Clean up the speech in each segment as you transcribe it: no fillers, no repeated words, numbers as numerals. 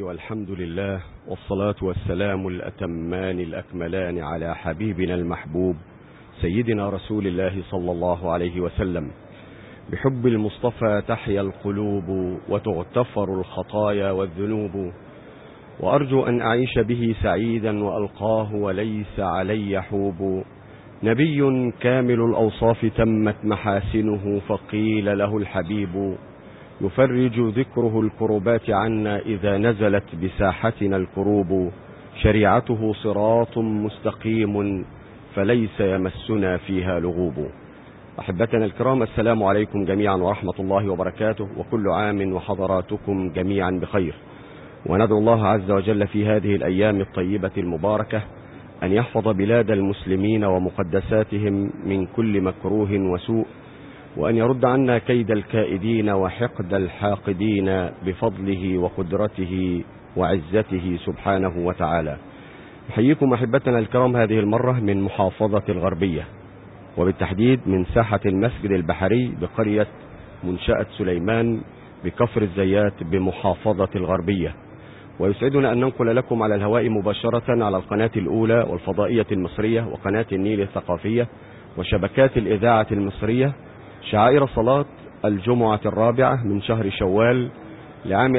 والحمد لله، والصلاة والسلام الأتمان الأكملان على حبيبنا المحبوب سيدنا رسول الله صلى الله عليه وسلم. بحب المصطفى تحيا القلوب وتغتفر الخطايا والذنوب، وأرجو أن أعيش به سعيدا وألقاه وليس علي حوب. نبي كامل الأوصاف تمت محاسنه، فقيل له الحبيب، يفرج ذكره الكربات عنا إذا نزلت بساحتنا الكروب. شريعته صراط مستقيم فليس يمسنا فيها لغوب. أحبتنا الكرام، السلام عليكم جميعا ورحمة الله وبركاته، وكل عام وحضراتكم جميعا بخير. وندعو الله عز وجل في هذه الأيام الطيبة المباركة أن يحفظ بلاد المسلمين ومقدساتهم من كل مكروه وسوء، وأن يرد عنا كيد الكائدين وحقد الحاقدين بفضله وقدرته وعزته سبحانه وتعالى. أحييكم أحبتنا الكرام هذه المرة من محافظة الغربية، وبالتحديد من ساحة المسجد البحري بقرية منشأة سليمان بكفر الزيات بمحافظة الغربية. ويسعدنا أن ننقل لكم على الهواء مباشرة على القناة الأولى والفضائية المصرية وقناة النيل الثقافية وشبكات الإذاعة المصرية شعائر صلاة الجمعة الرابعة من شهر شوال لعام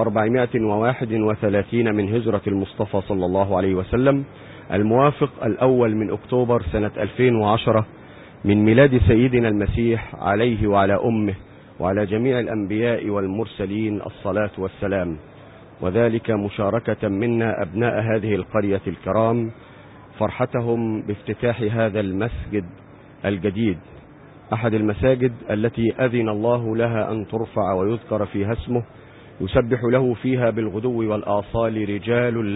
1431 من هجرة المصطفى صلى الله عليه وسلم، الموافق الأول من أكتوبر سنة 2010 من ميلاد سيدنا المسيح عليه وعلى أمه وعلى جميع الأنبياء والمرسلين الصلاة والسلام. وذلك مشاركة منا أبناء هذه القرية الكرام فرحتهم بافتتاح هذا المسجد الجديد، أحد المساجد التي أذن الله لها أن ترفع ويذكر فيها اسمه، يسبح له فيها بالغدو والآصال رجال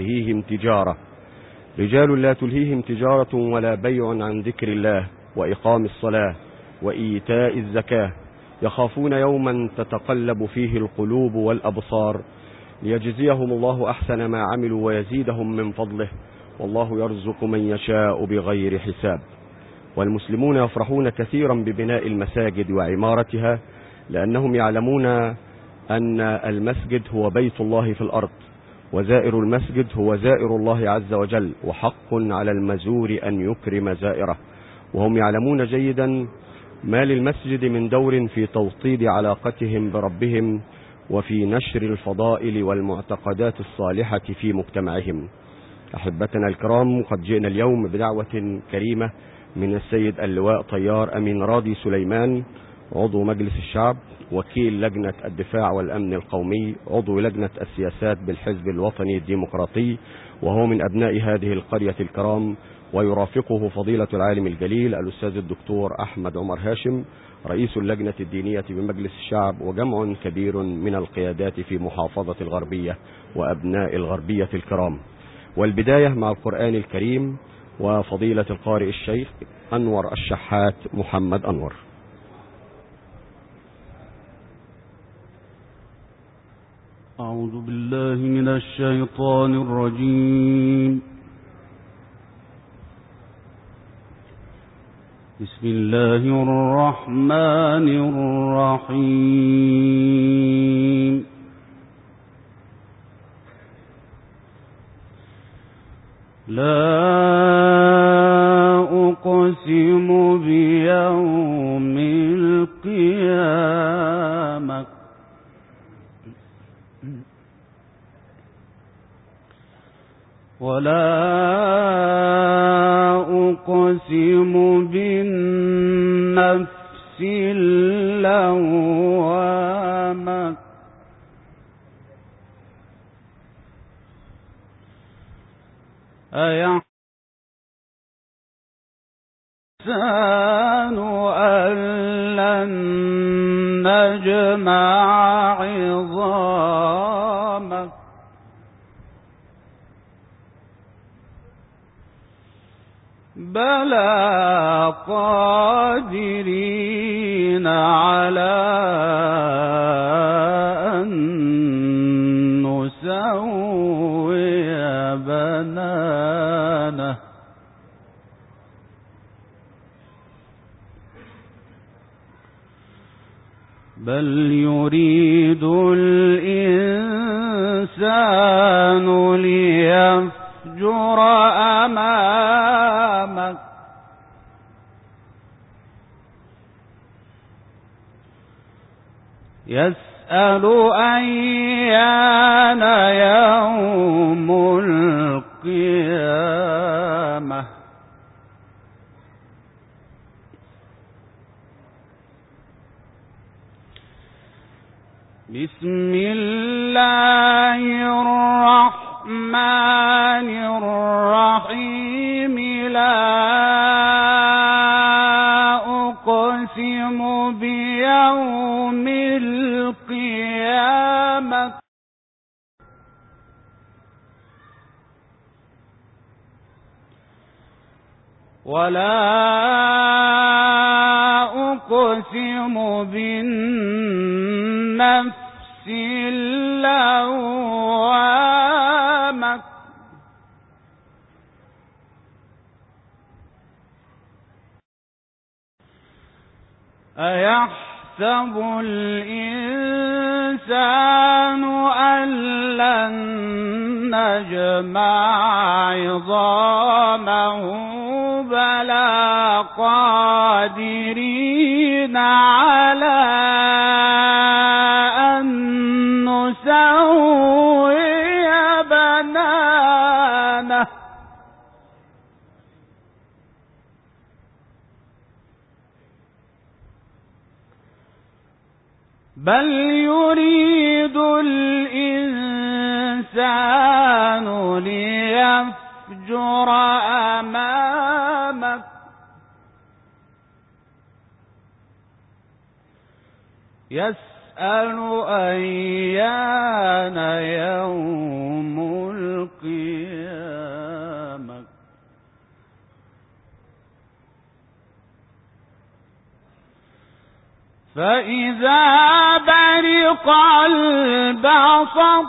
لا تلهيهم تجارة ولا بيع عن ذكر الله وإقام الصلاة وإيتاء الزكاة، يخافون يوما تتقلب فيه القلوب والأبصار، ليجزيهم الله أحسن ما عملوا ويزيدهم من فضله، والله يرزق من يشاء بغير حساب. والمسلمون يفرحون كثيرا ببناء المساجد وعمارتها، لأنهم يعلمون أن المسجد هو بيت الله في الأرض، وزائر المسجد هو زائر الله عز وجل، وحق على المزور أن يكرم زائره. وهم يعلمون جيدا ما للمسجد من دور في توطيد علاقتهم بربهم وفي نشر الفضائل والمعتقدات الصالحة في مجتمعهم. أحبتنا الكرام، قد جئنا اليوم بدعوة كريمة من السيد اللواء طيار أمين راضي سليمان، عضو مجلس الشعب، وكيل لجنة الدفاع والأمن القومي، عضو لجنة السياسات بالحزب الوطني الديمقراطي، وهو من أبناء هذه القرية الكرام. ويرافقه فضيلة العالم الجليل الأستاذ الدكتور أحمد عمر هاشم، رئيس اللجنة الدينية بمجلس الشعب، وجمع كبير من القيادات في محافظة الغربية وأبناء الغربية الكرام. والبداية مع القرآن الكريم وفضيلة القارئ الشيخ أنور الشحات محمد أنور. أعوذ بالله من الشيطان الرجيم. بسم الله الرحمن الرحيم. لا أقسم بيوم القيامة ولا أقسم بالنفس اللوامة أيحسن أن لن نجمع عظامه بلى قادرين على أن نسوي بنانه بل يريد الإنسان الإنسان ليفجر أمامك يسأل أيان يوم القيامة بسم الله الرحمن الرحيم لا أقسم بيوم القيامة ولا أقسم بالنفس اللوامة أيحسب الإنسان أن لن نجمع عظامه بلى قادرين على أن نسوي بنانه بل يريد الإنسان ليفجر أمامه يسأل أيان يوم القيامة فإذا برق البصر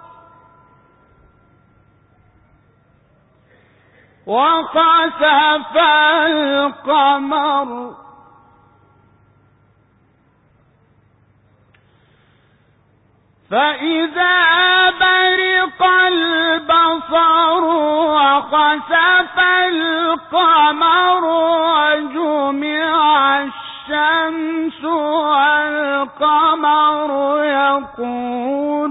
وخسف القمر فإذا برق البصر وخسف القمر وجمع الشمس والقمر يقول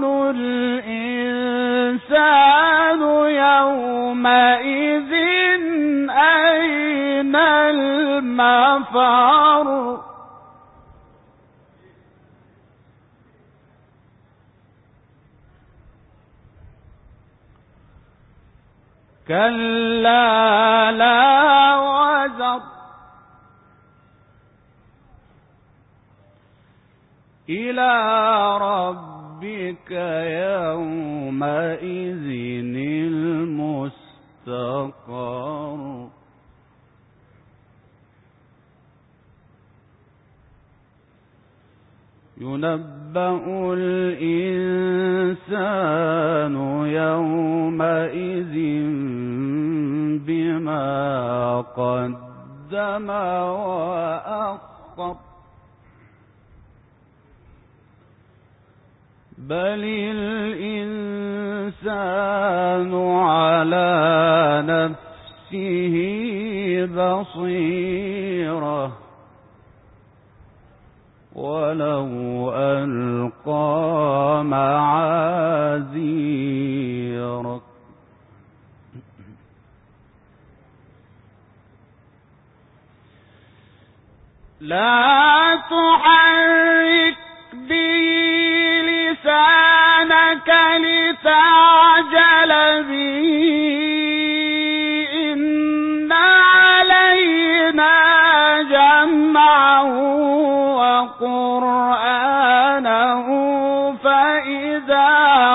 الإنسان يومئذ أين المفر كلا لا وزر إلى ربك يومئذ المستقر ينبأ الإنسان يومئذ بما قدم وأخر بل الإنسان على نفسه بصيرة ولو ألقى معاذيره لا تحرك به لسانك لتعجل به إن علينا جمعه وقرآنه فإذا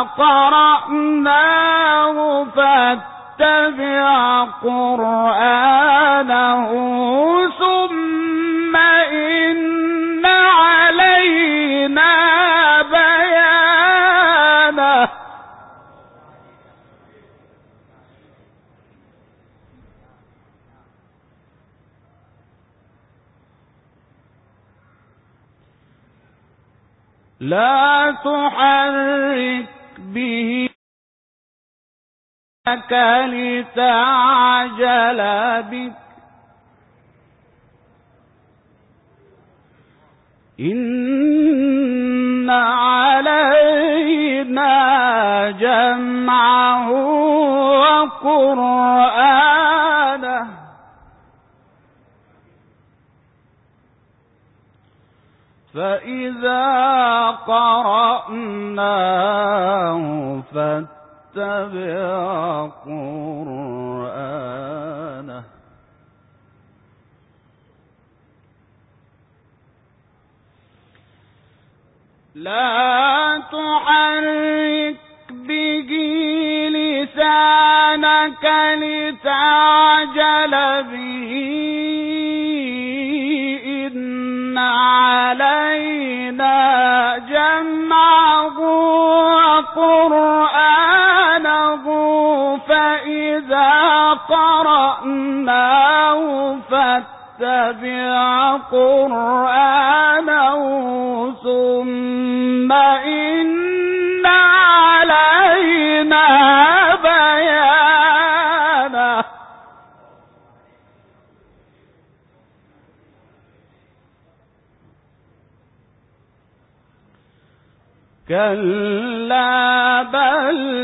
قرأناه فاتبع قرآنه ثم إن علينا بيانه لا تحرك به لتعجل بك إن علينا جمعه وقرآنه فإذا قرأناه فاتبع قرآنه لا تحرك به لسانك لتعجل به إن علينا جمعه وقرآنه فإذا قرأناه فاتبع قرآنه ثم إن علينا بيانه كلا بل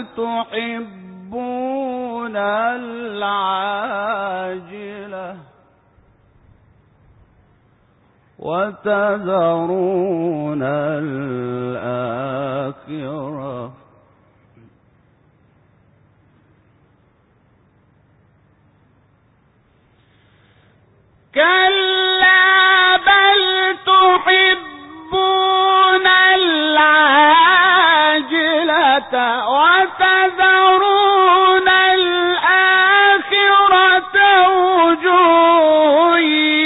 تحبون العاجلة وتذرون الآخرة كلا بل تحبون العاجلة وتذرون الآخرة وجوه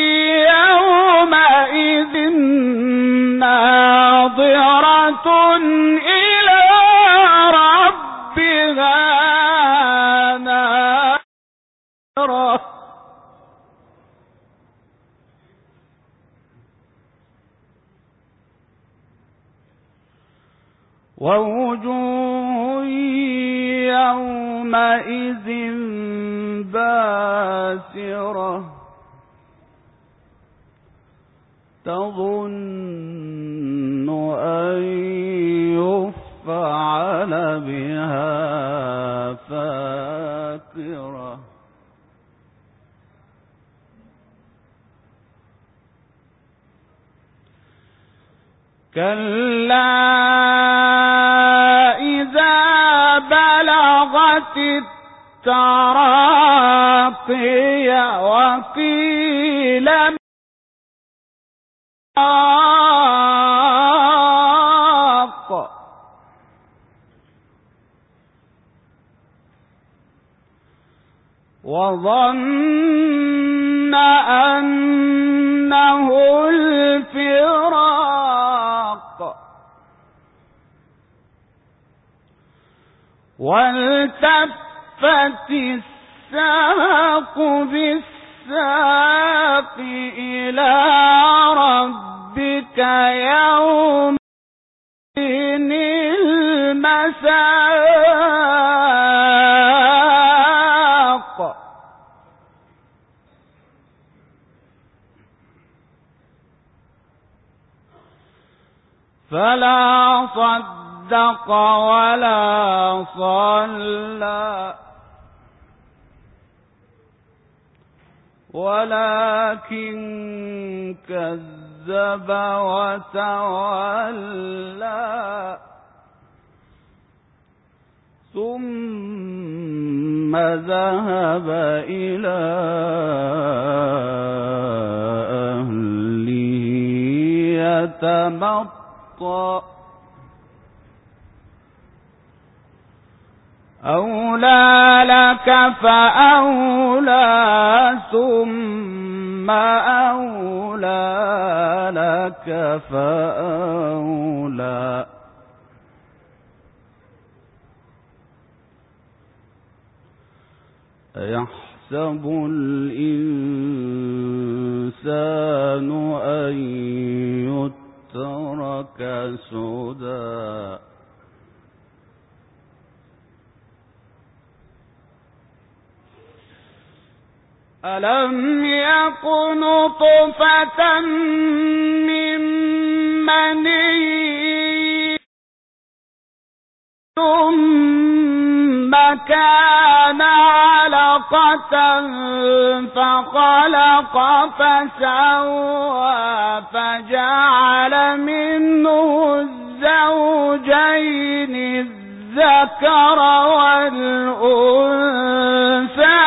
يومئذ ناظرة إلى ربها ناظرة ووجوه يومئذ باسرة تظن أن يفعل بها فاقرة كلا إذا بلغت التراقي وقيل راق وظن أنه الفراق والتفت الساق بالساق إلى ربك يومئذ المساق فلا صدق ولا صلى ولكن كذب وتولى ثم ذهب إلى أهله يتمطى أولى لك فأولى ثم أولى لك فأولى أيحسب الإنسان أن يترك سدى ألم يك نطفة من مني ثم كان علقة فخلق فسوى فجعل منه الزوجين الذكر والأنثى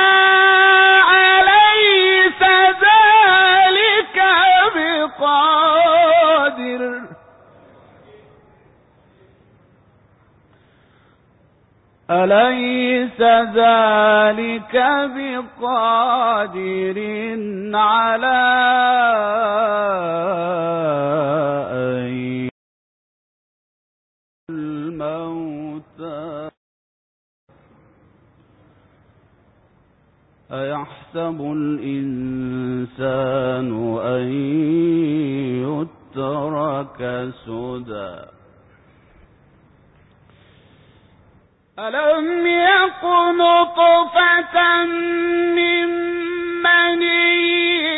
أليس ذلك بقادر على أن يحيي الموتى أيحسب الإنسان أن يترك سدى ألم يك نطفة من مني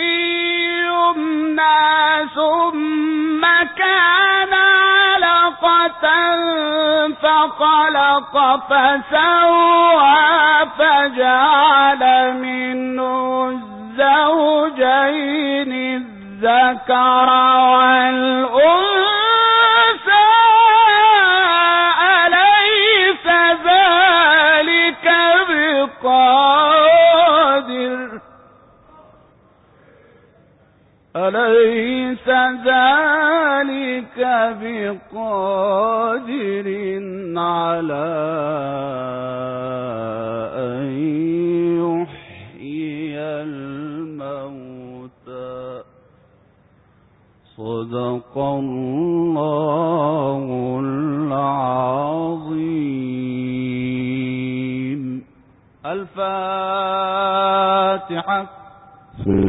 يمنى ثم كان علقة فخلق فسوى فجعل منه الزوجين الذكر والأنثى أليس ذلك بقادر على أن يحيي الموتى صدق الله العظيم. الفاتحة.